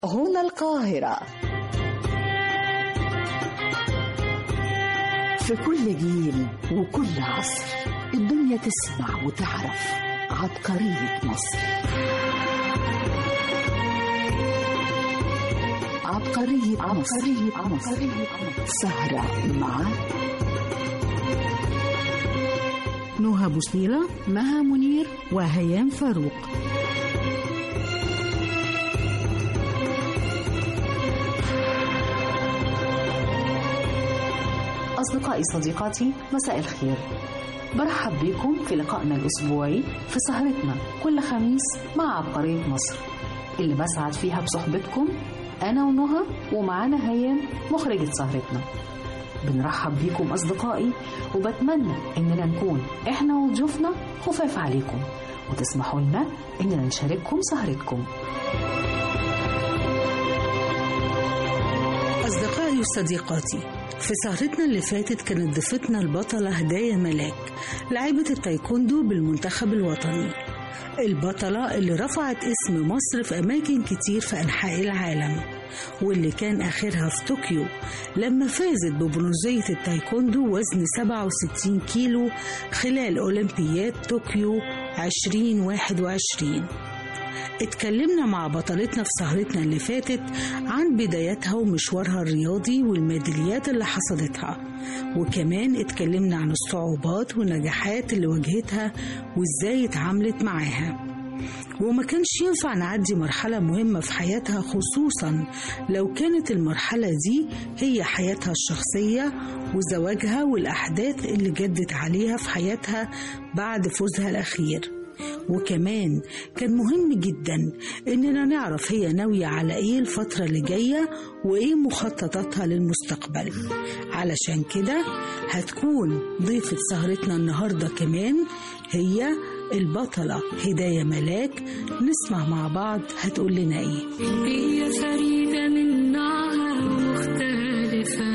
هنا القاهرة. في كل جيل وكل عصر الدنيا تسمع وتعرف عبقرية مصر. عبقرية مصر. سهرة مع نهى بوسنيلة، مها منير، وهيام فاروق. أصدقائي صديقاتي، مساء الخير. برحب بكم في لقائنا الأسبوعي في سهرتنا كل خميس مع عبقرية مصر، اللي بسعد فيها بصحبتكم أنا ونهى، ومعانا هيام مخرجة سهرتنا. بنرحب بكم أصدقائي، وبتمنى إننا نكون إحنا وضيوفنا خفاف عليكم، وتسمحوا لنا إننا نشارككم سهرتكم. أصدقائي وصديقاتي، في سهرتنا اللي فاتت كانت ضيفتنا البطلة هدايا ملاك، لاعبة التايكوندو بالمنتخب الوطني، البطلة اللي رفعت اسم مصر في أماكن كتير في أنحاء العالم، واللي كان آخرها في طوكيو لما فازت ببرونزية التايكوندو وزن 67 كيلو خلال أولمبياد طوكيو 2021. اتكلمنا مع بطلتنا في سهرتنا اللي فاتت عن بداياتها ومشوارها الرياضي والميداليات اللي حصدتها، وكمان اتكلمنا عن الصعوبات والنجاحات اللي واجهتها وازاي اتعاملت معاها. وما كانش ينفع نعدي مرحلة مهمة في حياتها، خصوصا لو كانت المرحلة دي هي حياتها الشخصية وزواجها والأحداث اللي جدت عليها في حياتها بعد فوزها الأخير. وكمان كان مهم جدا إننا نعرف هي ناوية على إيه الفترة اللي جاية وإيه مخططاتها للمستقبل. علشان كده هتكون ضيفة سهرتنا النهاردة كمان هي البطلة هدايا ملاك. نسمع مع بعض هتقول لنا إيه. هي فريدة من نوعها مختلفة،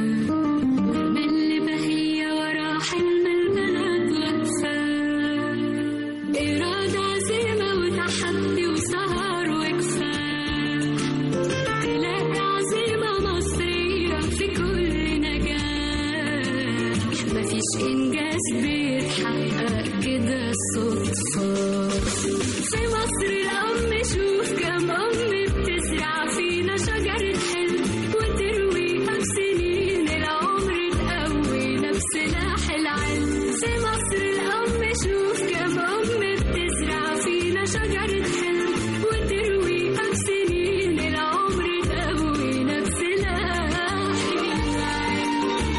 إرادة عزيمة وتحدي وسهر وكفاح، تلاقي عزيمة مصرية في كل نجاح، مفيش إنجاز بيتحقق كده صدفة. في مصر الأم شوف كم أم بتزرع فينا شجرة حلم وترويها بسنين العمر تقوينا بسلاح العلم. في مصر الأم شوف كم أم بتزرع فينا شجرة حلم وترويها بسنين العمر تقوينا بسلاح العلم.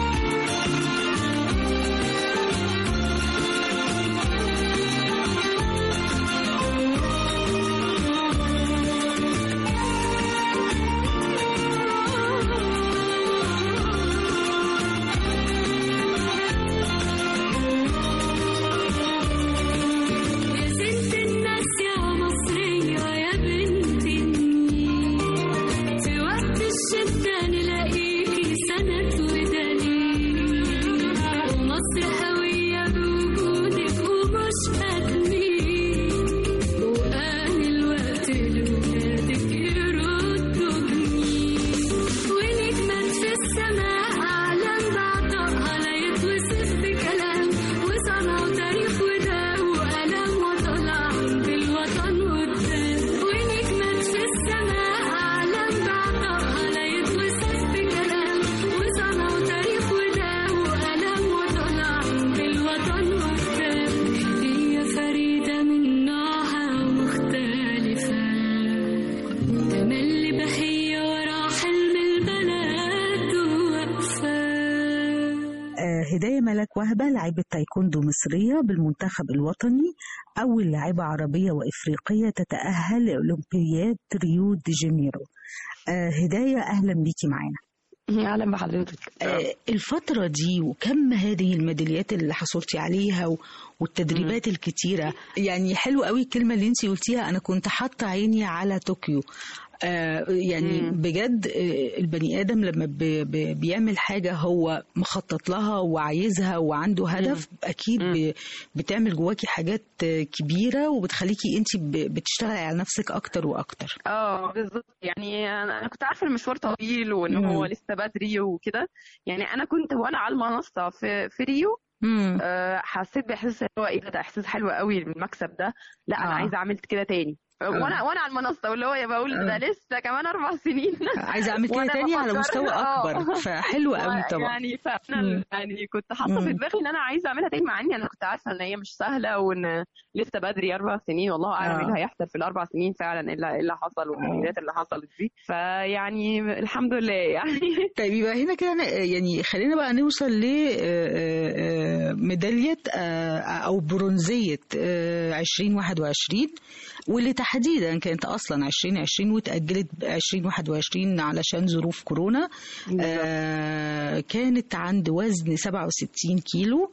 هدايا ملاك وهبة لاعبة تايكوندو مصرية بالمنتخب الوطني، أول لاعبة عربية وإفريقية تتأهل لأولمبياد ريو دي جانيرو. هدايا، أهلا بيكي معانا. أهلا بحضرتك. الفترة دي وكم هذه الميداليات اللي حصلتي عليها والتدريبات الكتيرة، يعني حلو قوي الكلمة اللي انتي قلتيها، أنا كنت حاطة عيني على طوكيو. يعني بجد البني آدم لما بيعمل حاجة هو مخطط لها وعايزها وعنده هدف، أكيد بتعمل جواكي حاجات كبيرة وبتخليكي أنت بتشتغلي على نفسك أكتر وأكتر. بالظبط. يعني أنا كنت عارفة المشوار طويل وإن هو لسه بدري وكده. يعني أنا كنت وأنا على المنصة في ريو حسيت بإحساس اللي هو إيه ده إحساس حلو قوي المكسب ده، لا أنا عايزة أعمل كده تاني. وانا على المنصه واللي هو بقول ده لسه كمان 4 سنين عايزه اعمل كده تاني على مستوى اكبر. فحلو قوي طبعا. يعني فانا يعني كنت حاطه في دماغي ان انا عايزه اعملها تاني، مع اني انا كنت عارفه ان هي مش سهله وان لسه بدري 4 سنين، والله اعلم ايه اللي هيحصل في ال4 سنين فعلا، ايه اللي حصل والتغييرات اللي حصلت دي. فيعني الحمد لله يعني. طيب يبقى هنا كده يعني خلينا بقى نوصل لميداليه او برونزيه 2021 واللي تحديدا كانت اصلا 2020 وتأجلت 2021 علشان ظروف كورونا. كانت عند وزن 67 كيلو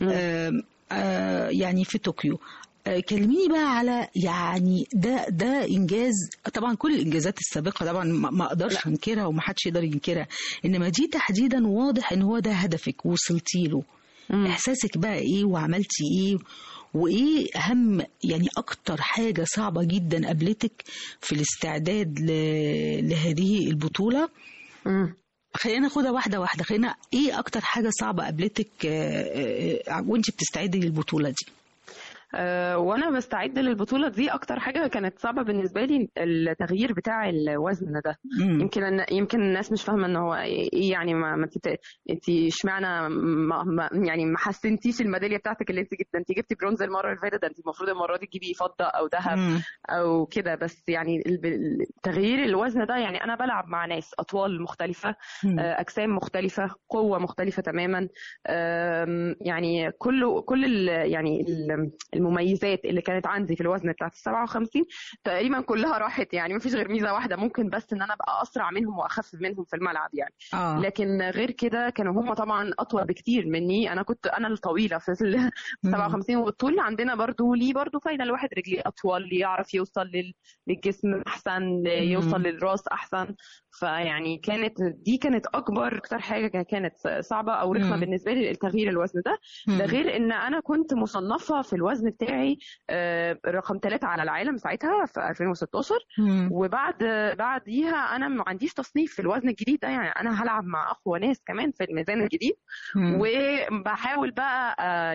يعني في طوكيو. كلميني بقى على يعني ده انجاز. طبعا كل الانجازات السابقه طبعا ما اقدرش انكرها ومحدش يقدر ينكرها، انما دي تحديدا واضح ان هو ده هدفك وصلتي له. احساسك بقى ايه وعملتي ايه وايه اهم يعني اكتر حاجه صعبه جدا قابلتك في الاستعداد لهذه البطوله؟ خلينا ناخدها واحده واحده. خلينا ايه اكتر حاجه صعبه قابلتك وانت بتستعدي للبطوله دي؟ وانا بستعد للبطوله دي اكتر حاجه كانت صعبه بالنسبه لي التغيير بتاع الوزن ده. يمكن الناس مش فاهمه ان هو ايه يعني ما انت اشمعنى يعني ما حسنتيش الميداليه بتاعتك اللي انت جبتي برونز المره اللي فاتت، انت المفروض المره دي تجيبي فضه او ذهب او كده. بس يعني تغيير الوزن ده يعني انا بلعب مع ناس اطوال مختلفه، اجسام مختلفه، قوه مختلفه تماما. يعني كل يعني المميزات اللي كانت عندي في الوزن بتاعت 57 تقريبا كلها راحت. يعني مفيش غير ميزه واحده ممكن بس ان انا ابقى اسرع منهم واخف منهم في الملعب يعني. لكن غير كده كانوا هم طبعا اطول بكتير مني. انا الطويله في 57 والطول عندنا برضو ليه برضو فايده. الواحد رجليه اطول يعرف يوصل للجسم احسن، يوصل للراس احسن. فيعني كانت اكتر حاجه كانت صعبه او رخمه بالنسبه لي التغيير الوزن ده. ده غير ان انا كنت مصنفه في الوزن بتاعي رقم 3 على العالم ساعتها في 2016. وبعديها انا ما عنديش تصنيف في الوزن الجديد ده. يعني انا هلعب مع اقوى ناس كمان في الميزان الجديد. وبحاول بقى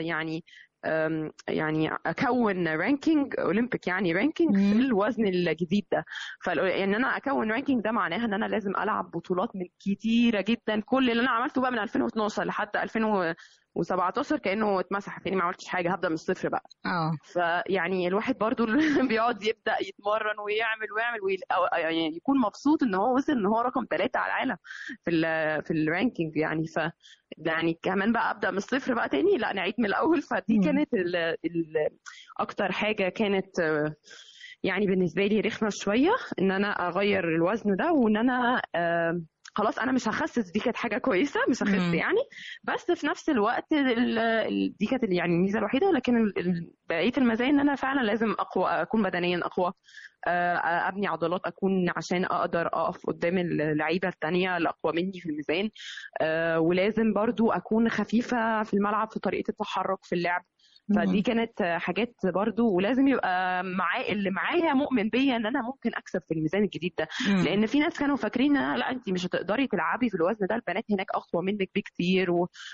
يعني اكون رانكينج اولمبيك، يعني رانكينج في الوزن الجديد ده. يعني انا اكون رانكينج ده معناها ان انا لازم العب بطولات من كتيره جدا. كل اللي انا عملته بقى من 2012 لحد 2017 كانه اتمسح، يعني ما عملتش حاجه، هبدا من الصفر بقى. فيعني الواحد برضو بيقعد يبدا يتمرن ويعمل يعني يكون مبسوط ان هو وصل ان هو رقم 3 على العالم في الرانكينج يعني. يعني كمان بقى ابدا من الصفر بقى تاني، لا نعيد من الاول. فدي كانت اكتر حاجه كانت يعني بالنسبه لي رخمه شويه، ان انا اغير الوزن ده وان انا خلاص انا مش هخسس. دي كانت حاجه كويسه، مش هخس يعني. بس في نفس الوقت دي كانت يعني الميزه الوحيده. لكن بقيه المزايا ان انا فعلا لازم اقوى، اكون بدنيا اقوى، ابني عضلات، اكون عشان اقدر اقف قدام اللعيبه الثانيه الاقوى مني في الميزان. ولازم برضو اكون خفيفه في الملعب في طريقه التحرك في اللعب. فدي كانت حاجات برضو. ولازم يبقى اللي معايا مؤمن بيا ان انا ممكن اكسب في الميزان الجديد ده. لان في ناس كانوا فاكرين لا انت مش هتقدري تلعبي في الوزن ده، البنات هناك اقوى منك بكتير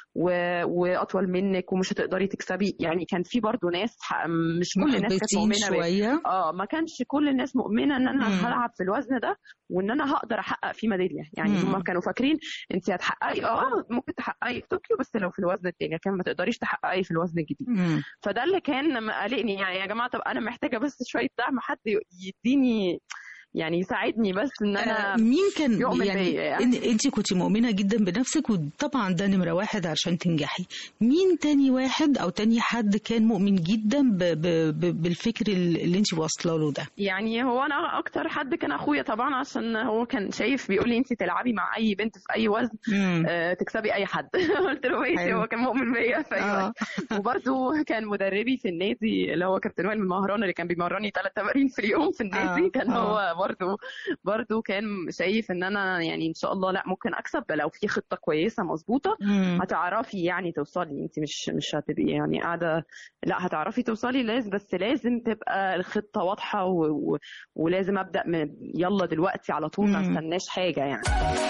واطول منك ومش هتقدري تكسبي. يعني كان في برضو ناس مش كل الناس كانت مؤمنه ما كانش كل الناس مؤمنه ان انا هلعب في الوزن ده وان انا هقدر احقق فيه ميداليه. يعني هم كانوا فاكرين انت هتحققي ممكن تحققي في طوكيو، بس لو في الوزن التاني كان ما تقدريش تحققي في الوزن الجديد. فده اللي كان مقلقني. يعني يا جماعه طب انا محتاجه بس شويه دعم، حد يديني يعني يساعدني بس ان انا مين كان يعني انت كنت مؤمنه جدا بنفسك وطبعا ده نمره واحد عشان تنجحي. مين تاني واحد او تاني حد كان مؤمن جدا بالفكر اللي انت واصله له ده؟ يعني هو انا اكتر حد كان اخويا طبعا، عشان هو كان شايف بيقول لي انت تلعبي مع اي بنت في اي وزن تكسبي اي حد. قلت له ماشي. هو كان مؤمن بيا في اي وزن. وبرده كان مدربي في النادي اللي هو كابتن وائل المهران اللي كان بيمرني 3 تمارين في اليوم في النادي. كان هو برضو كان شايف ان انا يعني ان شاء الله لا ممكن اكسب لو في خطة كويسة مظبوطة. هتعرفي يعني توصلي، انت مش هتبقي يعني قاعدة، لا هتعرفي توصلي، بس لازم تبقى الخطة واضحة ولازم ابدأ يلا دلوقتي على طول، ما استناش حاجة يعني.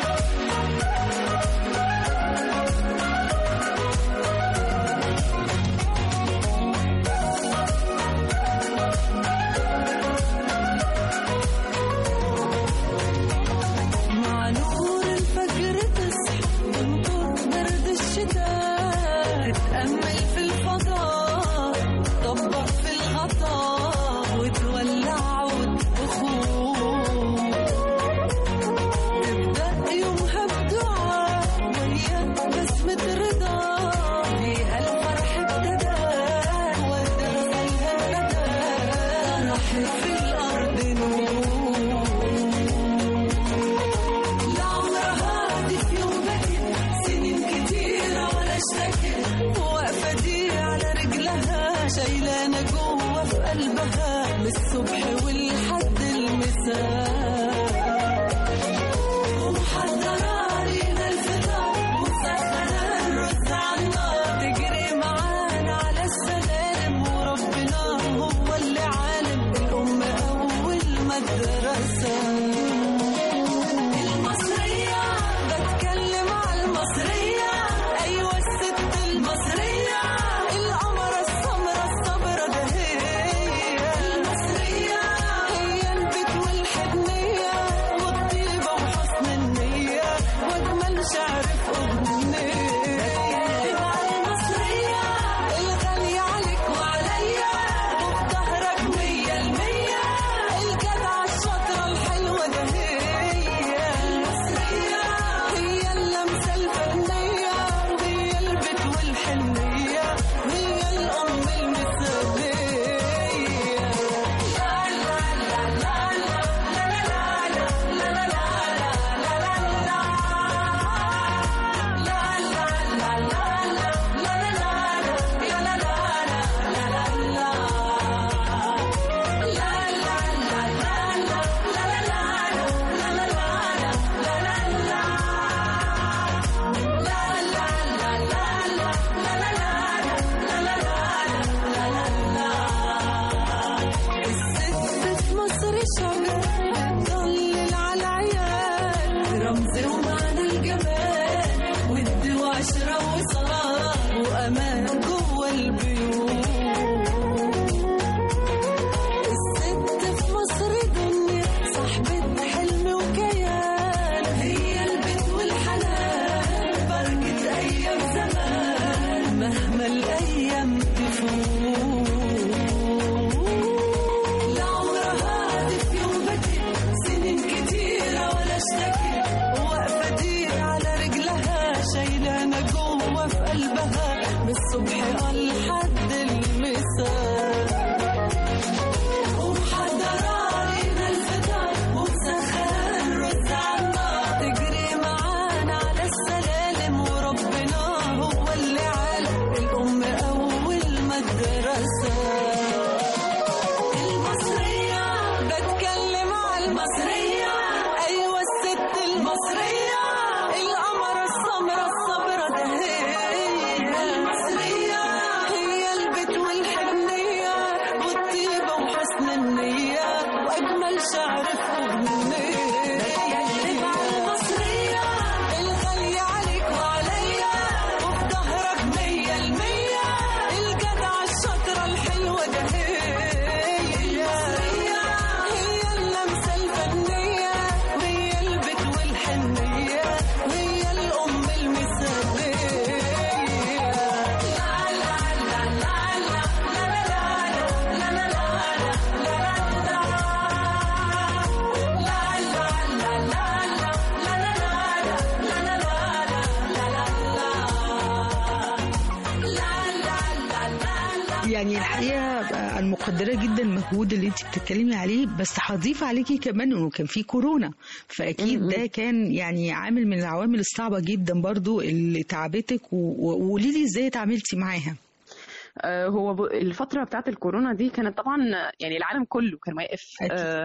يعني الحقيقة أنا مقدرة جدا المجهود اللي انت بتتكلمي عليه، بس هضيف عليكي كمان انه كان في كورونا، فأكيد ده كان يعني عامل من العوامل الصعبة جدا برضو اللي تعبتك، وقولي لي ازاي اتعاملتي معاها. هو الفترة بتاعت الكورونا دي كانت طبعا يعني العالم كله كان واقف،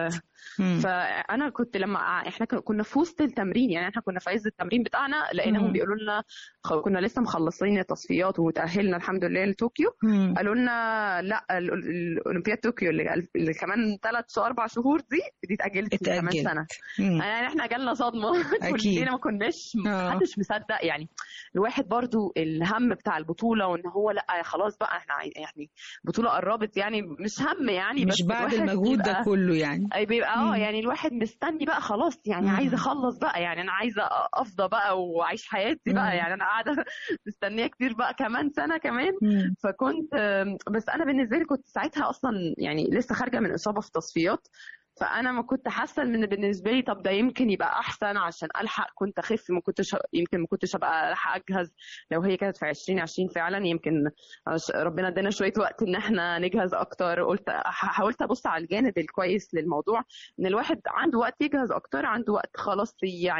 فانا كنت لما احنا كنا في وسط التمرين، يعني احنا كنا في عز التمرين بتاعنا، لقيناهم بيقولوا لنا كنا لسه مخلصين التصفيات وتاهلنا الحمد لله لطوكيو. قالوا لنا لا، الاولمبياد طوكيو اللي كمان 3-4 شهور دي اتاجلت كمان سنه. يعني احنا جالنا صدمه كلنا، ما كناش محدش مصدق. يعني الواحد برضو الهم بتاع البطوله، وان هو لا خلاص بقى احنا يعني البطوله قربت، يعني مش هم يعني، مش بعد المجهود ده كله يعني بيبقى يعني الواحد مستني بقى خلاص، يعني عايزه اخلص بقى، يعني انا عايزه افضى بقى واعيش حياتي بقى، يعني انا قاعده مستنيه كتير بقى كمان سنه كمان. فكنت بس انا بالنسبه لي كنت ساعتها اصلا يعني لسه خارجه من اصابه في تصفيات، فانا ما كنت حاسه ان بالنسبه لي طب ده يمكن يبقى احسن عشان الحق كنت اخف، يمكن ما كنتش ابقى الحق اجهز لو هي كانت في 2020 فعلا. يمكن ربنا ادانا شويه وقت ان احنا نجهز اكتر. حاولت ابص على الجانب الكويس للموضوع، ان الواحد عنده وقت يجهز اكتر، عنده وقت خلاص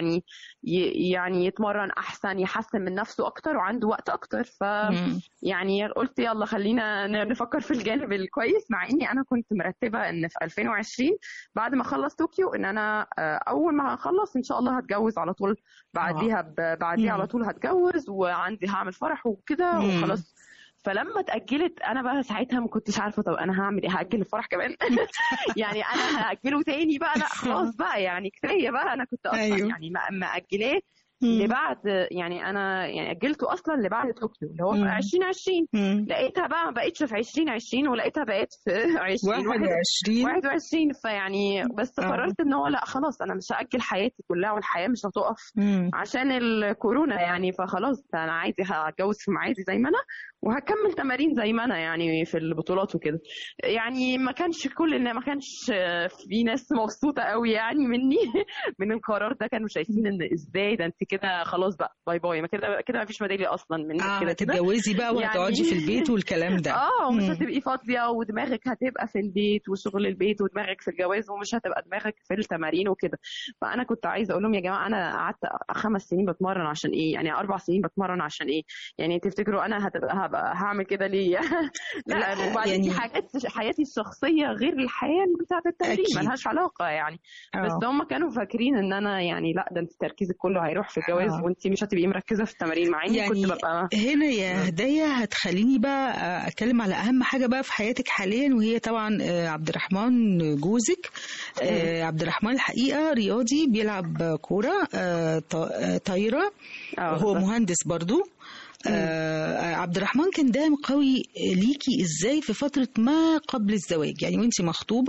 يعني يتمرن احسن، يحسن من نفسه اكتر، وعنده وقت اكتر. ف يعني قلت يلا خلينا نفكر في الجانب الكويس، مع اني انا كنت مرتبه ان في 2020 بعد ما اخلص طوكيو ان انا اول ما اخلص ان شاء الله هتجوز على طول، بعديها على طول هتجوز، وعندي هعمل فرح وكده وخلاص. فلما اتأجلت انا بقى ساعتها ما كنتش عارفه طب انا هعمل ايه، هأجل الفرح كمان يعني انا هأجله تاني بقى؟ لا خلاص بقى يعني كفايه بقى. انا كنت اصلا يعني مأجلاه لبعد، يعني انا يعني اجلته اصلا لبعد طوكيو اللي هو في 2020. لقيتها بقى ما بقتش في 2020 ولقيتها بقت في 2021. فيعني بس قررت ان هو لا خلاص انا مش هاجل حياتي كلها، والحياه مش هتقف عشان الكورونا يعني. فخلاص انا عايزه هتجوز في ميعادي زي ما انا، وهكمل تمارين زي ما انا يعني في البطولات وكده. يعني ما كانش في ناس مبسوطه قوي يعني مني من القرار ده. كانوا شايفين ان ازاي ده انت كده خلاص بقى باي باي، ما كده ما فيش ميداليه اصلا منك كده تتجوزي بقى وهتقعدي يعني في البيت والكلام ده. ومش هتبقي فاضيه، ودماغك هتبقى في البيت وشغل البيت، ودماغك في الجواز، ومش هتبقى دماغك في التمارين وكده. فانا كنت عايزه اقول لهم يا جماعه انا قعدت 5 سنين بتمرن عشان ايه؟ يعني 4 سنين بتمرن عشان ايه؟ يعني تفتكروا انا هبقى هعمل كده ليه؟ لا وبعدين يعني حياتي الشخصيه غير الحياه بتاعه التمرين، ملهاش علاقه يعني. بس هم كانوا فاكرين ان انا يعني لا ده انت تركيزك كله هيروح في الجواز وانت مش هتبقي مركزه في التمارين، مع اني يعني كنت ببقى هنا يا هدايا. هتخليني بقى اتكلم على اهم حاجه بقى في حياتك حاليا، وهي طبعا عبد الرحمن جوزك. عبد الرحمن الحقيقه رياضي بيلعب كوره طايره، وهو مهندس برضو. عبد الرحمن كان داعم قوي ليكي ازاي في فتره ما قبل الزواج، يعني وانت مخطوبه؟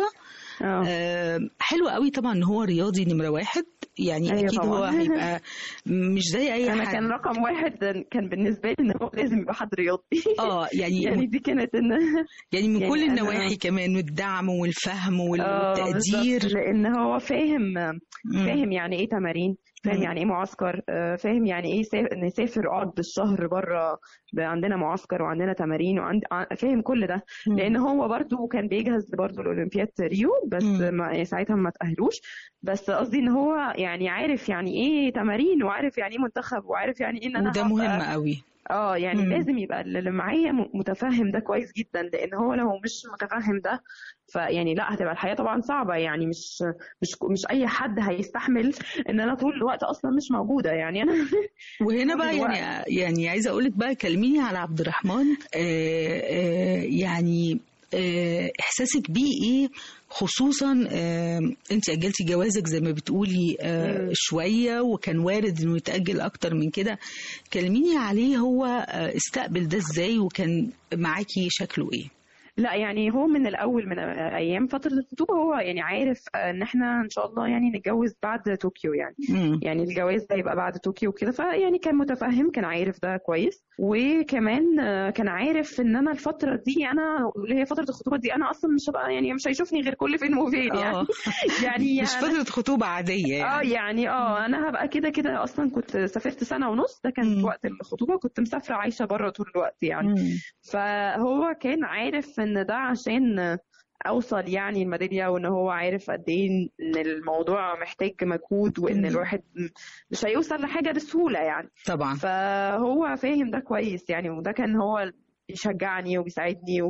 حلو قوي طبعا ان هو رياضي نمرة 1 يعني. أيوة اكيد طبعا. هو هيبقى مش زي اي أنا حد. كان رقم 1 كان بالنسبه لي ان هو لازم يبقى حد رياضي. يعني دي كانت ان يعني من كل النواحي كمان، والدعم والفهم والتقدير، لان هو فاهم يعني ايه تمارين، فاهم يعني ايه معسكر، فاهم يعني ايه نسافر اقعد بالشهر بره، عندنا معسكر وعندنا تمارين فاهم كل ده. لان هو برضو كان بيجهز برضو الاولمبياد ريو، بس ساعتها ما تأهلوش. بس قصدي ان هو يعني عارف يعني ايه تمارين، وعارف يعني ايه منتخب، وعارف يعني ايه ان انا وده مهم قوي. يعني لازم يبقى اللي معايا متفهم ده كويس جدا، لان هو لو مش متفهم ده فيعني لا هتبقى الحياه طبعا صعبه. يعني مش اي حد هيستحمل ان انا طول الوقت اصلا مش موجوده يعني انا وهنا بقى يعني عايزه اقول لك بقى كلميني على عبد الرحمن. يعني احساسك بيه ايه، خصوصا انت اجلتي جوازك زي ما بتقولي شويه، وكان وارد انه يتاجل اكتر من كده. كلميني عليه، هو استقبل ده ازاي، وكان معاكي شكله ايه؟ لا يعني هو من الاول، من ايام فتره الخطوبه هو يعني عارف ان احنا ان شاء الله يعني نتجوز بعد طوكيو يعني. يعني الجواز ده يبقى بعد طوكيو وكده، فيعني كان متفهم، كان عارف ده كويس. وكمان كان عارف ان انا الفتره دي، انا اللي هي فتره الخطوبه دي، انا اصلا مش هبقى يعني مش هيشوفني غير كل فين وفين يعني مش فتره خطوبه عاديه يعني انا هبقى كده اصلا. كنت سافرت 1.5 سنة، ده كان في وقت الخطوبه، كنت مسافره عايشه بره طول الوقت يعني. فهو كان عارف ان ده عشان اوصل يعني الميداليه، وان هو عارف قد ايه ان الموضوع محتاج مجهود، وان الواحد مش هيوصل لحاجه بسهوله يعني طبعا. فهو فاهم ده كويس يعني، وده كان هو بيشجعني وبيساعدني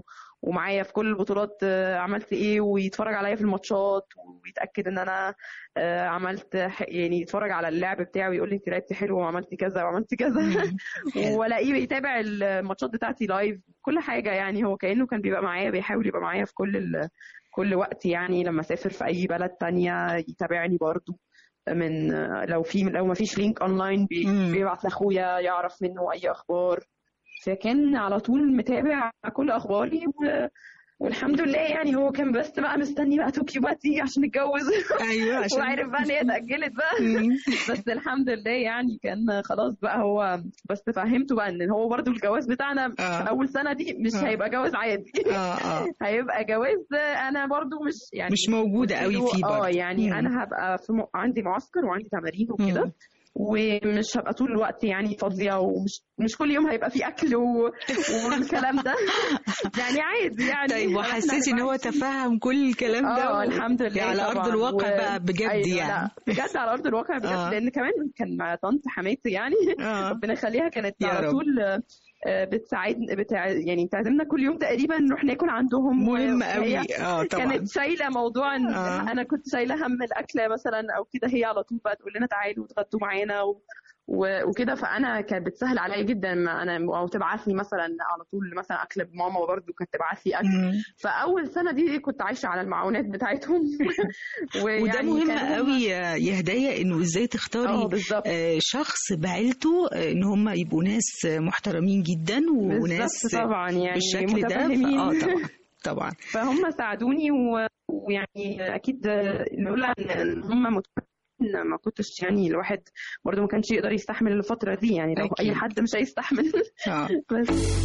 ومعايا في كل البطولات عملت ايه، ويتفرج عليا في الماتشات ويتاكد ان انا عملت يعني يتفرج على اللعب بتاعي ويقول لي انت لعبتي حلو وعملتي كذا وعملتي كذا والاقيه يتابع الماتشات بتاعتي لايف كل حاجه. يعني هو كانه كان بيبقى معايا، بيحاول يبقى معايا في كل وقت. يعني لما اسافر في اي بلد تانية يتابعني برضو، من لو ما فيش لينك اونلاين بيبعت لاخويا يعرف منه اي اخبار. فكان على طول متابع كل اخباري والحمد لله. يعني هو كان بس بقى مستني بقى طوكيو بقى تيجي عشان نتجوز. ايوه عشان وعارف بقى ان هي اتاجلت بقى. بس الحمد لله يعني كان خلاص بقى. هو بس فهمته بقى ان هو برضو الجواز بتاعنا في اول سنه دي مش هيبقى جواز عادي. هيبقى جواز انا برضو مش موجوده قوي فيه برضو. يعني انا هبقى عندي معسكر وعندي تمارين وكده، ومش هبقى طول الوقت يعني فاضيه، ومش كل يوم هيبقى في اكل والكلام ده. يعني عادي يعني. طيب وحسيتي ان هو تفهم كل الكلام ده؟ الحمد لله على ارض الواقع بقى بجد. أيوة يعني لا بجد على ارض الواقع بجد. لان كمان كان مع طنط حماتي يعني ربنا يخليها، كانت على طول يعني بتعزمنا كل يوم تقريبا نروح ناكل عندهم. مهم قوي. طبعا كانت شايله موضوع ان انا كنت شايله هم الاكل مثلا او كده، هي على طول بقى تقول لنا تعالوا وتغدوا معانا وكده. فانا كانت بتسهل عليا جدا. انا او تبعث لي مثلا على طول مثلا اكل بماما، برضه كانت تبعث لي اكل. فاول سنه دي كنت عايشه على المعونات بتاعتهم. وده مهم قوي يا هدايا، انه ازاي تختاري شخص بعيلته ان هم يبقوا ناس محترمين جدا وناس طبعا يعني بالشكل ده. طبعا فهم ساعدوني. ويعني اكيد نقول ان هم ما كنتش يعني الواحد برضه ما كانش يقدر يستحمل الفترة دي. يعني لو أي حد مش هيستحمل. بس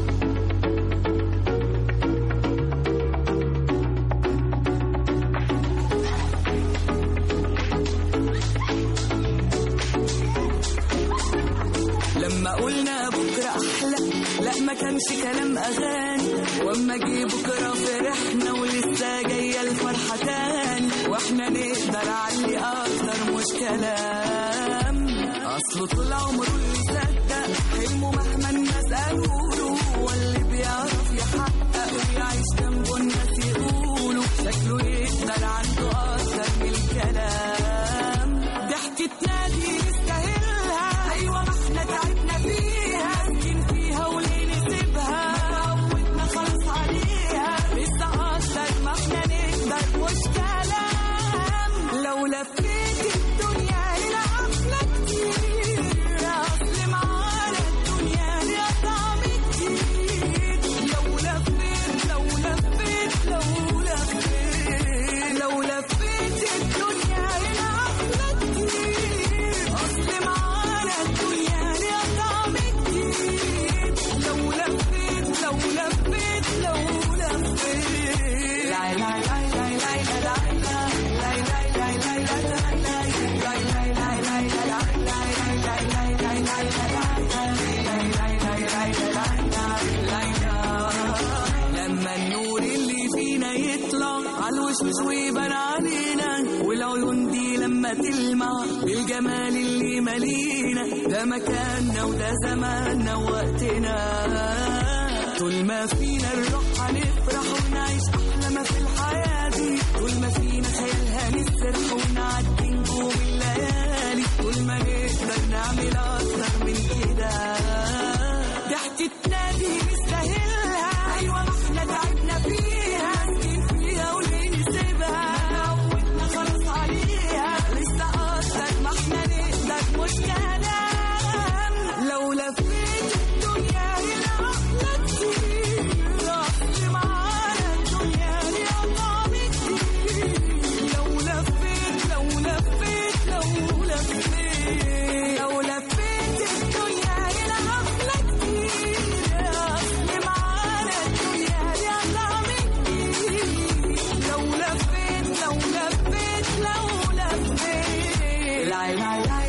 لما قلنا بكرة أحلى، لا ما كانش كلام أغاني، وأما جه بكرة فرحنا ولسه جاية الفرحة تاني، وإحنا نقدر علي أكتر مش كلام. أصله طول عمره اللي صدق حلمه مهما الناس قالوله، واللي بيعرف يحقق ويعيش جنبه الناس يقولوا شكله يقدر عنده أكتر من الكلام. ضحكتنا دي نستاهلها، أيوة ما إحنا تعبنا فيها، سكين فيها وليه نسيبها، عودنا خلاص عليها، لسه أكتر ما إحنا نقدر مش كلام. لو لفيت الدنيا إلى أحلى كتير، أصل معانا الدنيا ليها طعم جديد. لو لفيت لو لفيت لو لفيت لو لفيت الدنيا إلى أحلى كتير، أصل معانا الدنيا ليها طعم جديد. لو لفيت لو لفيت لو لفيت لا لا لا لما النور اللي فينا يطلع عالوشوش ويبان علينا، والعيون دي لما تلمع بالجمال اللي مالينا، ده مكاننا وده زماننا ووقتنا. طول ما فينا الروح هنفرح ونعيش أحلى ما في الحياة دي، طول ما فينا خيال هنسرح ونعدي نجوم الليالي، طول ما نقدر نعمل أكتر من كده. ضحكتنا دي نستاهلها، أيوة ما إحنا تعبنا فيها، سكين فيها وليه نسيبها، عودنا خلاص عليها، لسه أكتر ما إحنا نقدر مش كلام. لو لفيت الدنيا إلى أحلى كتير، أصل معانا الدنيا ليها طعم جديد. لو لفيت لو لفيت لو لفيت لو لفيت الدنيا إلى أحلى كتير، أصل معانا الدنيا ليها طعم جديد. لو لفيت لو لفيت لو لفيت لا لا لا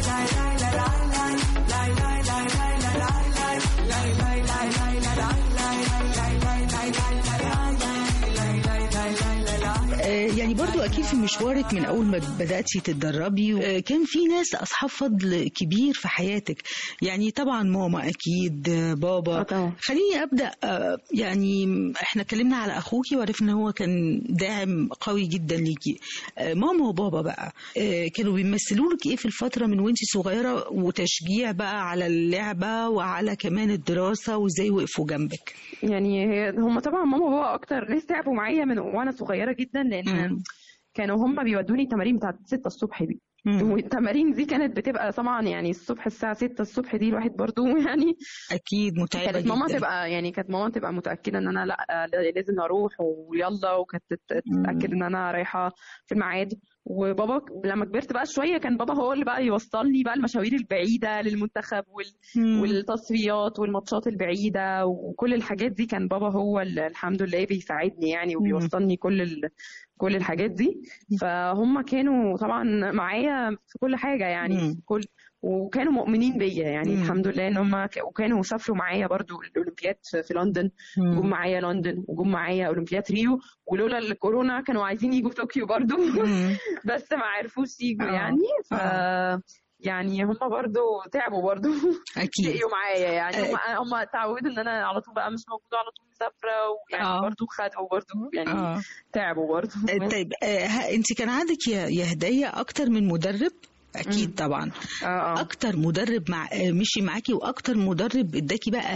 يعني برضو اكيد في مشوارك من اول ما بداتي تتدربي كان في ناس اصحاب فضل كبير في حياتك، يعني طبعا ماما اكيد، بابا. خليني ابدا، يعني احنا اتكلمنا على اخوكي وعرفنا ان هو كان داعم قوي جدا ليكي. ماما وبابا بقى كانوا بيمثلوا لك ايه في الفتره من وانت صغيره، وتشجيع بقى على اللعبه وعلى كمان الدراسه، وازاي وقفوا جنبك؟ يعني هم طبعا ماما وبابا اكتر ناس تعبوا معايا من وانا صغيره جدا، لان كانوا هم بيودوني التمارين بتاعت 6 الصبح دي. والتمارين دي كانت بتبقى طبعا يعني الصبح الساعه 6 الصبح دي الواحد برضو يعني اكيد متعبه كانت جدا. ماما تبقى كانت ماما تبقى متاكده ان انا لا لازم اروح ويلا، وكانت تتاكد ان انا رايحه في الميعاد. وبابا لما كبرت بقى شويه كان بابا هو اللي بقى يوصلني بقى المشاوير البعيده للمنتخب والتصفيات والماتشات البعيده وكل الحاجات دي. كان بابا هو الحمد لله بيساعدني يعني وبيوصلني كل الحاجات دي. فهم كانوا طبعا معايا في كل حاجه يعني وكانوا مؤمنين بيا يعني الحمد لله ان هم وكانوا سافروا معايا برضو الاولمبياد في لندن، جم معايا لندن وجم معايا اولمبياد ريو، ولولا الكورونا كانوا عايزين يجوا طوكيو برضو بس ما عرفوش يجوا يعني. ف يعني هم برضو تعبوا برضو اكيد معايا يعني هم اتعودوا ان انا على طول بقى مش موجوده، على طول مسافره، ويعني برضو خدوا برضو يعني تعبوا برضو. طيب انت كان عندك يا هدية اكتر من مدرب؟ اكيد طبعا. اكتر مدرب مشي معاكي، واكتر مدرب اداكي بقى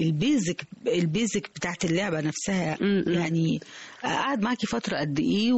البيزك بتاعت اللعبه نفسها. يعني قعد معاكي فتره قد ايه،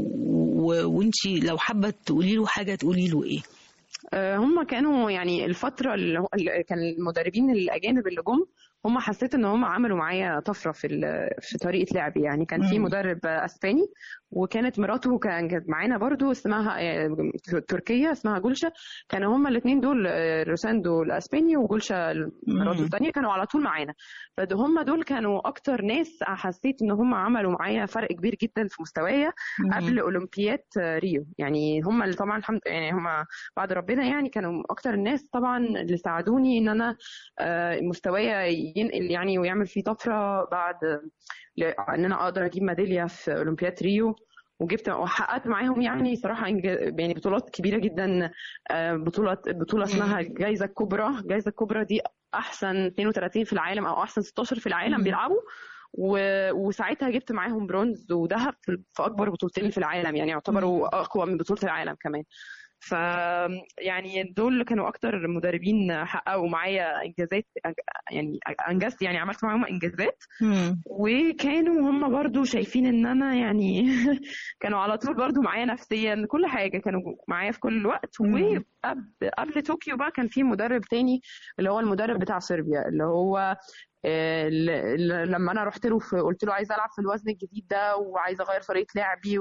وانتي لو حابه تقولي له حاجه تقولي له ايه؟ هم كانوا يعني الفتره اللي كان المدربين الاجانب اللي جم، هم حسيت ان هم عملوا معايا طفره في طريقه لعبي. يعني كان في مدرب اسباني، وكانت مراته كانت معانا برضو اسمها تركيا اسمها جولشا. كانوا هم الاثنين دول روساندو الاسباني وجولشا مراته الثانيه كانوا على طول معانا. فهم دول كانوا اكتر ناس حسيت ان هم عملوا معايا فرق كبير جدا في مستوايا قبل اولمبياد ريو. يعني هم اللي طبعا الحمد يعني هم بعد ربنا يعني كانوا اكتر الناس طبعا اللي ساعدوني ان انا مستوايا ينقل يعني ويعمل فيه طفره بعد ان انا اقدر اجيب ميداليه في اولمبياد ريو. وحققت معاهم يعني صراحه يعني بطولات كبيره جدا. بطوله اسمها جائزه الكبرى دي احسن 32 في العالم او احسن 16 في العالم بيلعبوا. وساعتها جبت معاهم برونز وذهب في اكبر بطولتين في العالم، يعني يعتبروا اقوى من بطوله العالم كمان. ف يعني دول كانوا اكتر مدربين حققوا معايا انجازات، يعني انجزت يعني عملت معاهم انجازات. وكانوا هم برضو شايفين ان انا يعني كانوا على طول برضو معايا نفسيا، كل حاجه كانوا معايا في كل الوقت. وقبل طوكيو بقى كان في مدرب تاني اللي هو المدرب بتاع صربيا، اللي هو لما انا رحت له قلت له عايزه العب في الوزن الجديد ده وعايزه اغير طريقه لعبي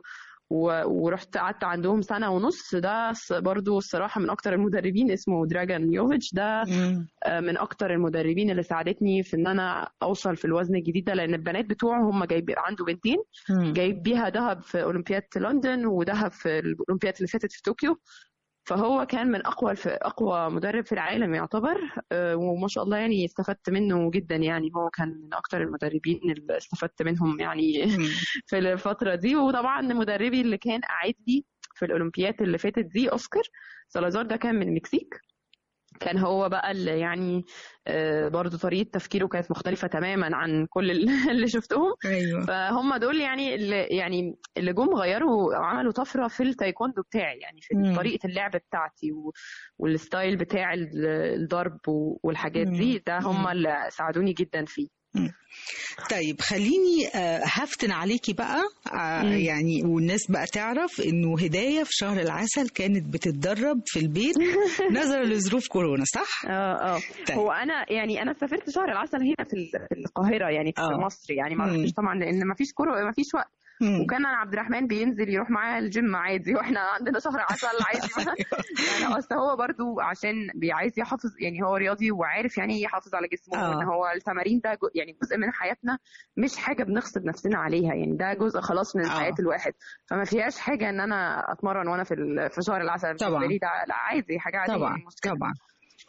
ورحت قعدت عندهم 1.5 سنة. ده برضو الصراحة من أكتر المدربين، اسمه دراجان يوفيتش. ده من أكتر المدربين اللي ساعدتني في إن أنا أوصل في الوزن الجديد ده، لأن البنات بتوعه هم عنده بنتين جايب بيها ذهب في أولمبياد لندن وذهب في الأولمبياد اللي فاتت في طوكيو. فهو كان من أقوى مدرب في العالم يعتبر. وما شاء الله يعني استفدت منه جدا. يعني هو كان من أكتر المدربين اللي استفدت منهم يعني في الفترة دي. وطبعا مدربي اللي كان قاعد لي في الأولمبياد اللي فاتت دي أوسكار سالازار، ده كان من المكسيك. كان هو بقى اللي يعني برضو طريقة تفكيره كانت مختلفة تماما عن كل اللي شفتهم. أيوة. فهم دول يعني اللي جم غيروا وعملوا طفرة في التايكوندو بتاعي، يعني في طريقة اللعب بتاعتي والستايل بتاع الضرب والحاجات دي. ده هم اللي ساعدوني جدا فيه. طيب خليني هفتن عليكي بقى يعني والناس بقى تعرف انه هداية في شهر العسل كانت بتتدرب في البيت نظرا لظروف كورونا، صح؟ طيب. هو انا سافرت شهر العسل هنا في القاهرة يعني في مصر، يعني ما رحتش طبعا لان ما فيش كورونا، ما فيش وقت. وكان عبد الرحمن بينزل يروح معايا الجيم عادي، واحنا عندنا شهر عسل عادي يعني اصل هو برضو عشان عايز يحافظ، يعني هو رياضي وعارف يعني يحافظ على جسمه. وان هو التمارين ده يعني جزء من حياتنا، مش حاجه بنغصب نفسنا عليها، يعني ده جزء خلاص من حياه الواحد. فما فيهاش حاجه ان انا اتمرن وانا في شهر العسل. طبعا ده لا عادي، حاجه عاديه. طبعا.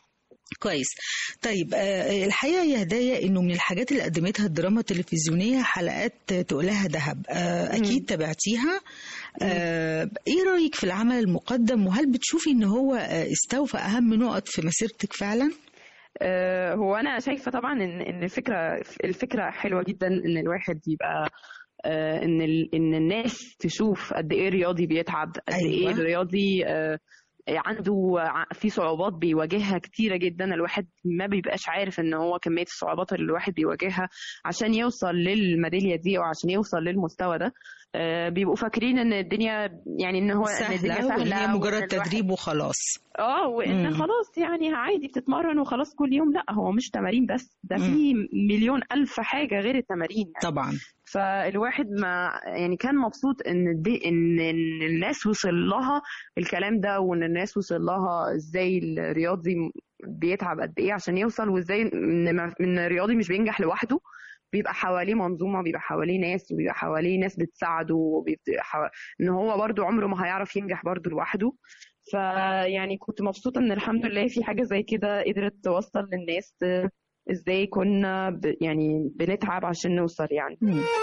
كويس. طيب الحقيقة يا هدايا إنه من الحاجات اللي قدمتها الدراما التلفزيونية حلقات تقولها دهب، أكيد تابعتيها. إيه رأيك في العمل المقدم، وهل بتشوفي إن هو استوفى أهم نقط في مسيرتك فعلا؟ هو أنا شايفة طبعا إن الفكرة حلوة جدا، إن الواحد يبقى إن الناس تشوف قد إيه الرياضي بيتعب، قد إيه الرياضي عنده في صعوبات بيواجهها كتيرة جدا. الواحد ما بيبقاش عارف ان هو كمية الصعوبات اللي الواحد بيواجهها عشان يوصل للميدالية دي او عشان يوصل للمستوى ده. بيبقوا فاكرين ان الدنيا يعني ان هو سهلة، وهي مجرد تدريب وخلاص. وان خلاص يعني عادي بتتمرن وخلاص كل يوم. لا، هو مش تمارين بس، ده في مليون ألف حاجة غير التمارين يعني. طبعا. فالواحد ما يعني كان مبسوط ان الناس وصل لها الكلام ده، وان الناس وصل لها ازاي الرياضي بيتعب قد ايه عشان يوصل، وازاي ان الرياضي مش بينجح لوحده، بيبقى حواليه منظومة، بيبقى حواليه ناس، وبيبقى حواليه ناس بتساعده، ان هو برضو عمره ما هيعرف ينجح برضو لوحده. فيعني كنت مبسوطة ان الحمد لله في حاجة زي كده قدرت توصل للناس ازاي كنا يعني بنتعب عشان نوصل يعني.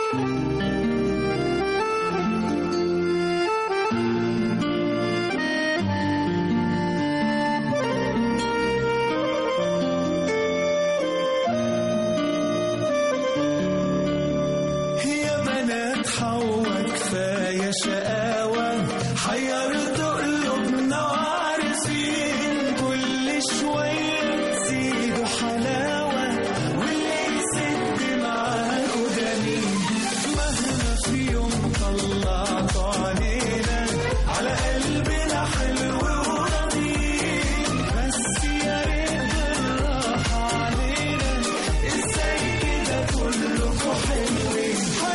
يا بنات حوا كفاية شقاوة، حيرت قلوبنا وعارفين كل شوية تزيدوا حلاوة، واللي يسد معاه قدامين مهما في يوم طلعتوا علينا على قلبنا حلو وراضيين، بس يا ريت بالراحة علينا، ازاي كده كلكوا حلوين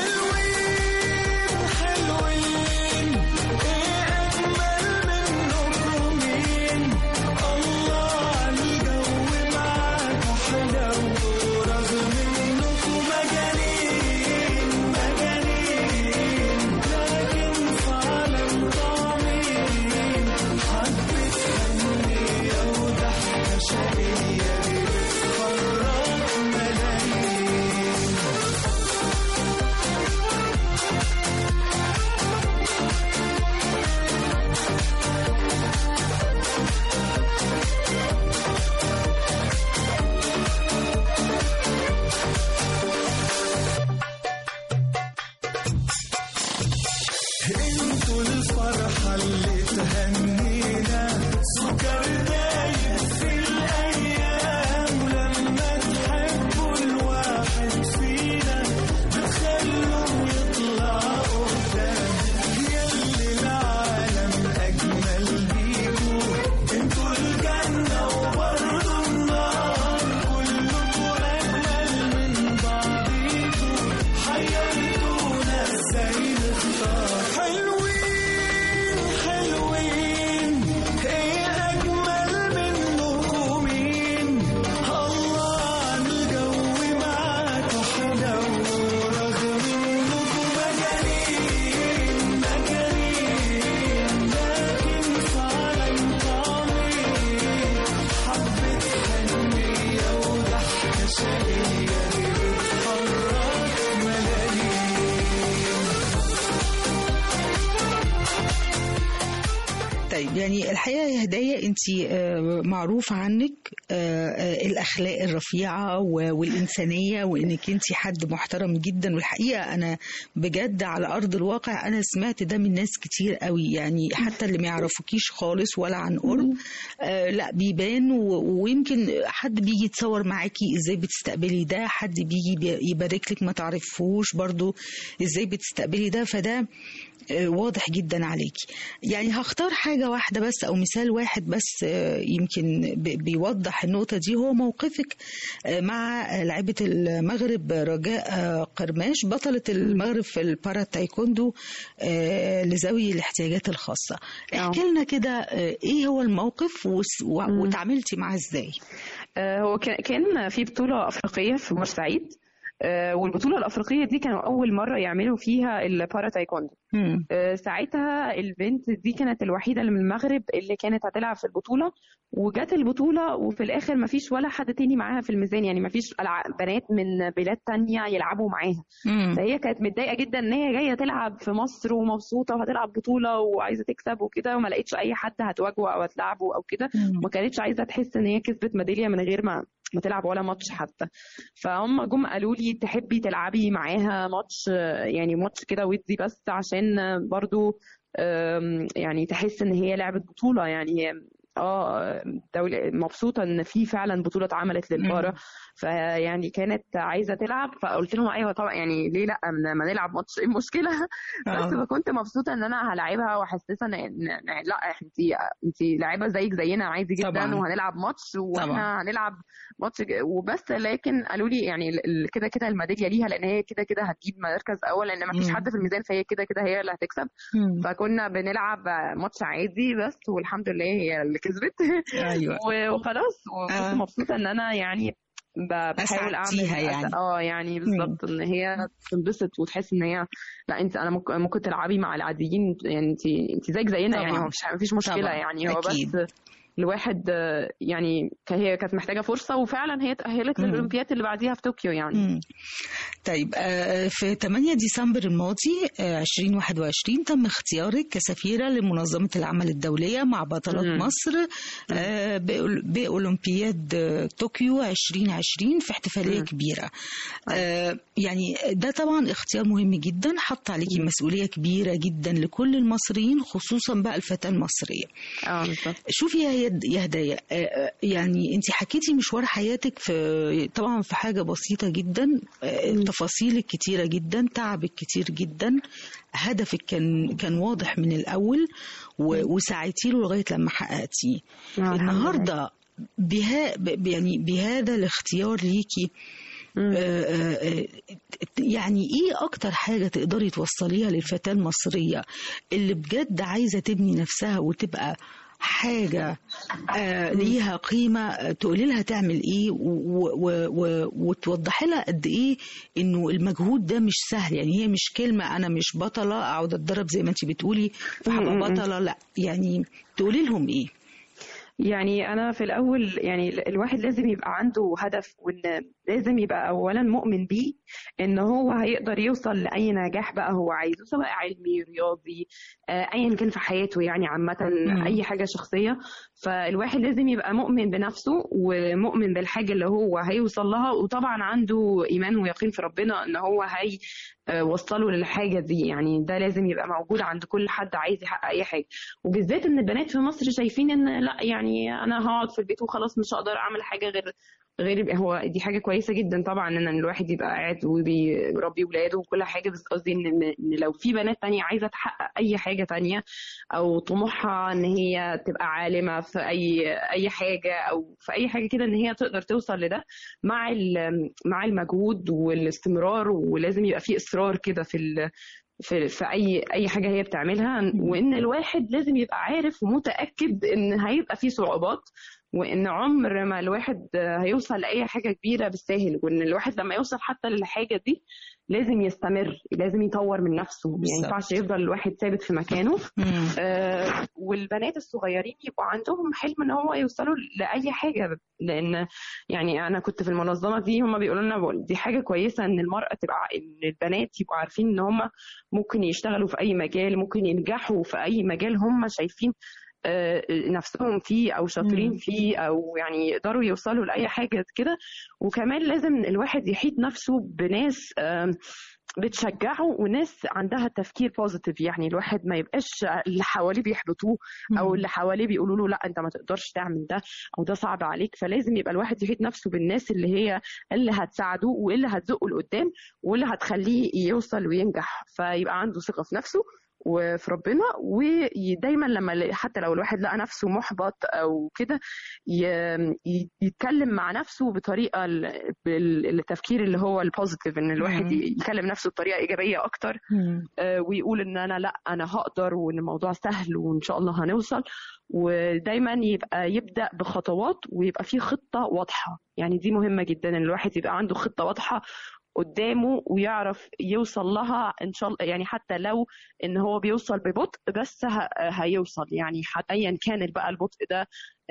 يعني الحقيقة يا هدايا أنت معروف عنك الأخلاق الرفيعة والإنسانية، وإنك أنت حد محترم جدا. والحقيقة أنا بجد على أرض الواقع أنا سمعت ده من ناس كتير قوي، يعني حتى اللي ما يعرفوكيش خالص ولا عن قرب لا بيبان. ويمكن حد بيجي يتصور معاكي إزاي بتستقبلي ده، حد بيجي يبارك لك ما تعرفوش برضو إزاي بتستقبلي ده، فده واضح جدا عليكي. يعني هختار حاجة واحدة بس أو مثال واحد بس يمكن بيوضح النقطة دي، هو موقفك مع لاعبة المغرب رجاء قرماش بطلة المغرب في البارا تايكوندو لذوي الاحتياجات الخاصة. احكي لنا كده ايه هو الموقف وتعاملتي معاه ازاي؟ هو كان في بطولة أفريقية في بورسعيد، والبطوله الافريقيه دي كانوا اول مره يعملوا فيها البارا تايكوندو. ساعتها البنت دي كانت الوحيده اللي من المغرب اللي كانت هتلعب في البطوله، وجت البطوله وفي الاخر ما فيش ولا حد تاني معاها في الميزان، يعني ما فيش بنات من بلاد تانية يلعبوا معاها. فهي كانت متضايقه جدا ان هي جايه تلعب في مصر ومبسوطه وهتلعب بطوله وعايزه تكسب وكده، وما لقيتش اي حد هتواجهه او هتلعبه او كده، وما كانتش عايزه تحس ان هي كسبت ميداليه من غير ما تلعب ولا ماتش حتى. فهم جم قالوا لي تحبي تلعبي معاها ماتش، يعني ماتش كده ودي بس عشان برضو يعني تحس ان هي لعبت بطولة، يعني دولة مبسوطة ان في فعلا بطولة اتعملت للبارا. فيعني كانت عايزة تلعب، فقلت لهم ايوه طبعا، يعني ليه لا ما نلعب ماتش، ايه المشكلة؟ بس فكنت مبسوطة ان انا هلاعبها وحسيتها ان لا انت لاعبة زيك زينا عادي جدا طبعا. وهنلعب ماتش واحنا طبعا. هنلعب ماتش وبس. لكن قالوا لي يعني كده كده الميدالية ليها، لان هي كده كده هتجيب مركز اول، لان ما فيش حد في الميزان، فهي كده كده هي اللي هتكسب. فكنا بنلعب ماتش عادي بس، والحمد لله هي اللي كسبت. ايوه وخلاص. وكنت مبسوطه ان انا يعني بحاول اعمل يعني يعني بالظبط ان هي تنبسط وتحس ان هي لا انا ممكن تلعبي مع العاديين، يعني انت زيك زينا طبعا. يعني ما فيش مشكله طبعا. يعني هو أكيد. بس الواحد يعني هي كانت محتاجه فرصه، وفعلا هي تاهلت للاولمبياد اللي بعديها في طوكيو يعني. طيب في 8 ديسمبر الماضي 2021 تم اختيارك كسفيرة لمنظمة العمل الدولية مع بطلات مصر بأولمبياد طوكيو 2020 في احتفالية كبيرة. يعني ده طبعا اختيار مهم جدا، حط عليكي مسؤولية كبيرة جدا لكل المصريين، خصوصا بقى الفتاة المصرية. شوفي يا هدايا، يعني انت حكيتي مشوار حياتك في طبعا في حاجة بسيطة جدا، تفاصيلك كتيرة جدا، تعبك كتير جدا، هدفك كان واضح من الأول وسعيتي له لغاية لما حققتيه. النهاردة يعني بهذا الاختيار ليكي، يعني ايه اكتر حاجة تقدري توصليها للفتاة المصرية اللي بجد عايزة تبني نفسها وتبقى حاجة ليها قيمة، تقولي لها تعمل ايه وتوضحي لها قد ايه انه المجهود ده مش سهل؟ يعني هي مش كلمة انا مش بطلة اقعد اتدرب زي ما انتي بتقولي فهبقى بطلة، لا، يعني تقولي لهم ايه؟ يعني أنا في الأول يعني الواحد لازم يبقى عنده هدف، وإن لازم يبقى أولا مؤمن بيه إن هو هيقدر يوصل لأي نجاح بقى هو عايزه، سواء علمي رياضي أيا كان في حياته، يعني عامة أي حاجة شخصية. فالواحد لازم يبقى مؤمن بنفسه ومؤمن بالحاجة اللي هو هيوصل لها، وطبعا عنده إيمان ويقين في ربنا إن هو وصلوا للحاجة دي. يعني ده لازم يبقى موجود عند كل حد عايز يحقق أي حاجة، وبالذات إن البنات في مصر شايفين إن لا، يعني أنا هقعد في البيت وخلاص مش هقدر أعمل حاجة غير هو دي حاجة كويسة جدا طبعا إن الواحد يبقى قاعد وبيربي ولاده وكل حاجة، بس قصدي إن لو في بنات تانية عايزة تحقق أي حاجة تانية أو طموحها إن هي تبقى عالمة في أي حاجة أو في أي حاجة كده، إن هي تقدر توصل لده مع المجهود والاستمرار، ولازم يبقى في إصرار كده في اي حاجه هي بتعملها. وان الواحد لازم يبقى عارف ومتاكد ان هيبقى في صعوبات، وان عمر ما الواحد هيوصل لاي حاجه كبيره بالساهل، وان الواحد لما يوصل حتى للحاجه دي لازم يستمر، لازم يطور من نفسه، ما ينفعش يفضل الواحد ثابت في مكانه. والبنات الصغيرين يبقوا عندهم حلم ان هو يوصلوا لاي حاجه، لان يعني انا كنت في المنظمه دي هم بيقولوا لنا دي حاجه كويسه ان المراه تبقى، ان البنات يبقوا عارفين ان هم ممكن يشتغلوا في اي مجال، ممكن ينجحوا في اي مجال هم شايفين نفسهم فيه او شاطرين فيه، او يعني يقدروا يوصلوا لاي حاجه كده. وكمان لازم الواحد يحيط نفسه بناس بتشجعه وناس عندها تفكير بوزيتيف، يعني الواحد ما يبقاش اللي حواليه بيحبطوه او اللي حواليه بيقولوا له لا انت ما تقدرش تعمل ده او ده صعب عليك. فلازم يبقى الواحد يحيط نفسه بالناس اللي هتساعده واللي هتزقه لقدام واللي هتخليه يوصل وينجح، فيبقى عنده ثقة في نفسه وفي ربنا. ودايما لما حتى لو الواحد لقى نفسه محبط او كده يتكلم مع نفسه بطريقه التفكير اللي هو البوزيتيف، ان الواحد يكلم نفسه بطريقه ايجابيه اكتر، ويقول ان انا هقدر وان الموضوع سهل وان شاء الله هنوصل. ودايما يبدا بخطوات ويبقى فيه خطه واضحه، يعني دي مهمه جدا ان الواحد يبقى عنده خطه واضحه قدامه ويعرف يوصل لها ان شاء الله، يعني حتى لو ان هو بيوصل ببطء بس هيوصل، يعني ايا كان بقى البطء ده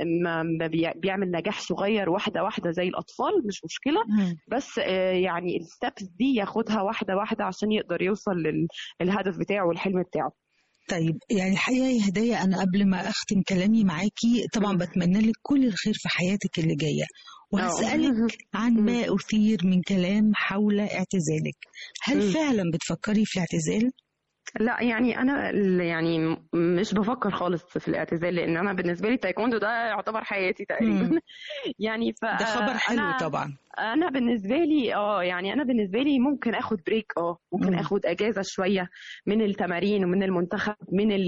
بيعمل نجاح صغير واحده واحده زي الاطفال، مش مشكله، بس يعني الستبس دي ياخدها واحده واحده عشان يقدر يوصل للهدف بتاعه والحلم بتاعه. طيب يعني الحقيقة يا هدايا أنا قبل ما أختم كلامي معاكي طبعا بتمنى لك كل الخير في حياتك اللي جاية، وهسألك عن ما أثير من كلام حول اعتزالك. هل فعلا بتفكري في الاعتزال؟ لا يعني انا يعني مش بفكر خالص في الاعتزال، لان انا بالنسبه لي التايكوندو ده يعتبر حياتي تقريبا. يعني ده خبر حلو طبعا. انا بالنسبه لي يعني انا بالنسبه لي ممكن اخد بريك، ممكن اخد اجازه شويه من التمارين ومن المنتخب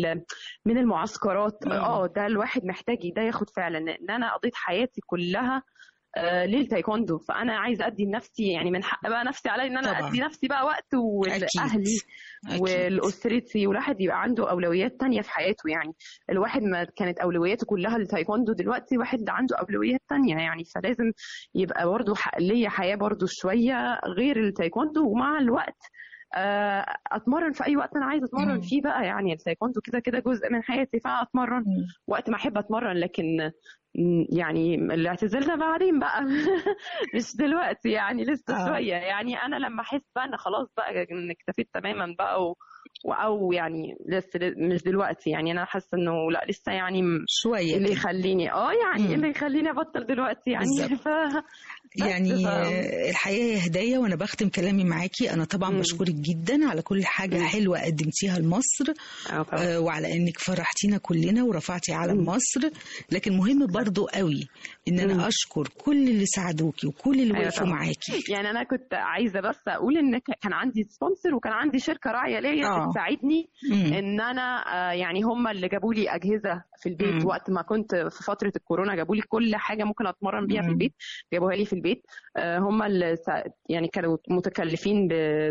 من المعسكرات. ده الواحد محتاج ده ياخد فعلا، لان انا قضيت حياتي كلها للتايكوندو، فانا عايزه ادي لنفسي، يعني من حق بقى نفسي علي ان انا طبعا ادي نفسي بقى وقت، والاهلي والاسرتي، والواحد يبقى عنده اولويات تانية في حياته. يعني الواحد ما كانت اولوياته كلها للتايكوندو، دلوقتي واحد عنده اولويات تانية، يعني فلازم يبقى برضه ليا حياه برضه شويه غير التايكوندو، ومع الوقت اتمرن في اي وقت انا عايزه اتمرن فيه بقى. يعني التايكوندو كده كده جزء من حياتي، فاتمرن وقت ما احب اتمرن، لكن يعني الاعتزال ده بعدين بقى مش دلوقتي، يعني لسه شويه. يعني انا لما احس بقى ان خلاص بقى ان اكتفيت تماما بقى او يعني لسه مش دلوقتي، يعني انا حاسه انه لا لسه يعني شويه اللي يخليني يعني اللي يخليني ابطل دلوقتي يعني يعني الحقيقه يا هدايا، وانا بختم كلامي معاكي، انا طبعا بشكرك جدا على كل حاجه حلوه قدمتيها لمصر، وعلى انك فرحتينا كلنا ورفعتي علم مصر. لكن مهم برضو قوي ان انا اشكر كل اللي ساعدوكي وكل اللي وقفوا معاكي. يعني انا كنت عايزه بس اقول ان كان عندي سبونسر وكان عندي شركه راعيه ليا بتساعدني ان انا يعني هم اللي جابوا لي اجهزه في البيت وقت ما كنت في فتره الكورونا، جابوا لي كل حاجه ممكن اتمرن بيها في البيت، جابوها لي في البيت. هم اللي يعني كانوا متكلفين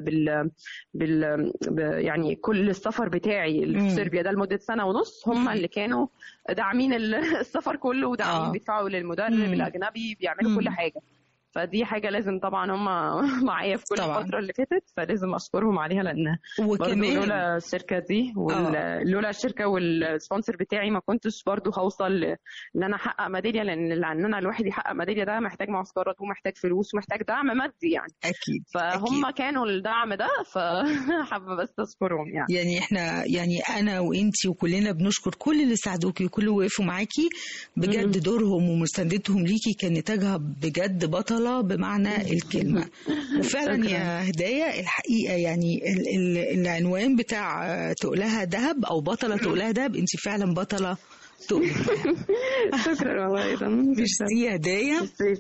يعني كل السفر بتاعي في صربيا ده لمده سنه ونص، هم اللي كانوا داعمين السفر كله، وداعمين بيدفعوا للمدرب الاجنبي، بيعملوا كل حاجه. فدي حاجه لازم طبعا هم معايا في كل الفتره اللي فاتت، فلازم اشكرهم عليها، لان وكمان لولا الشركه دي لولا الشركه والسبونسر بتاعي ما كنتش برضو هوصل ان انا احقق ميداليه، لان انا الواحد يحقق ميداليه ده محتاج معسكرات ومحتاج فلوس ومحتاج دعم مادي يعني. اكيد فهم أكيد. كانوا الدعم ده، فحابه بس اشكرهم يعني احنا يعني انا وانتي وكلنا بنشكر كل اللي ساعدوكي وكل اللي وقفوا معاكي بجد. دورهم ومساندتهم ليكي كان نتاجها بجد بطلة بمعنى الكلمة. وفعلا يا هدايا الحقيقة يعني العنوان بتاع تقلها دهب أو بطلة تقلها دهب، انت فعلا بطلة تقلها. شكرا والله. ميرسي يا هدايا.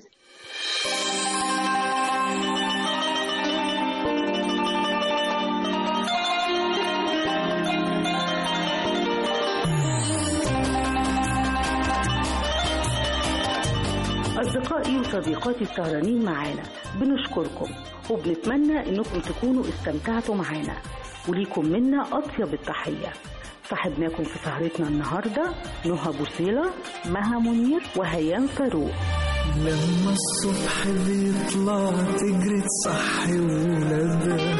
أصدقائي وصديقاتي السهرانين معانا بنشكركم، وبنتمنى إنكم تكونوا استمتعتوا معانا، وليكم منا أطيب التحية. صاحبناكم في سهرتنا النهاردة نهى بوصيلة، مها منير، وهيام فاروق. لما الصبح بيطلع تجري تصحي ولادها،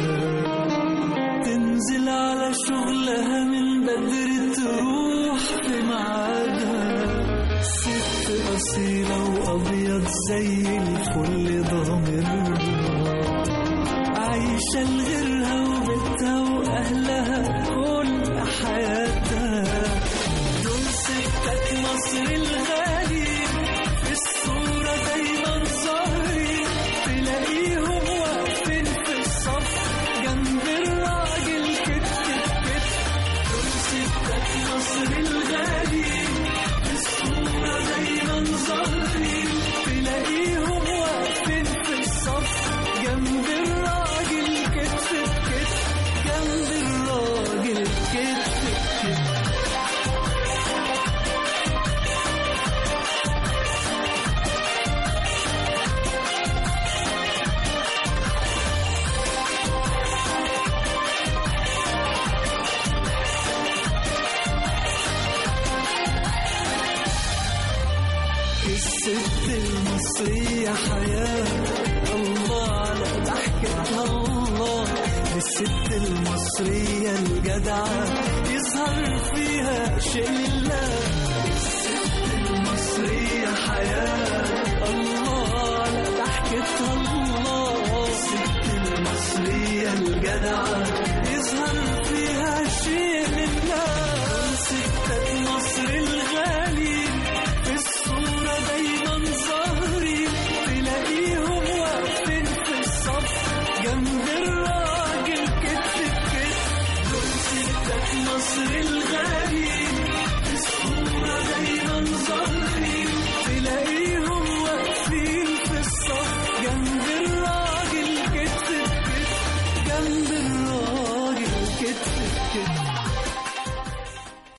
تنزل على شغلها من بدري تروح في ميعادها، ست أصيلة وأبيض زي الفل ضامرها، عايشة لغيرها وبيتها وأهلها كل حياتها. دول ستات مصر الغالي في الصورة دايما ظاهرين، تلاقيهم واقفين في الصف جنب الراجل كتف بكتف. دول ستات مصر الغالي في الصورة دايما ظاهرين، تلاقيهم واقفين في الصف جنب الراجل كتف بكتف، جنب الراجل كتف بكتف. الست المصرية حياة، الله على ضحكتها الله. الست المصرية الجدعة يظهر فيها شيء لله.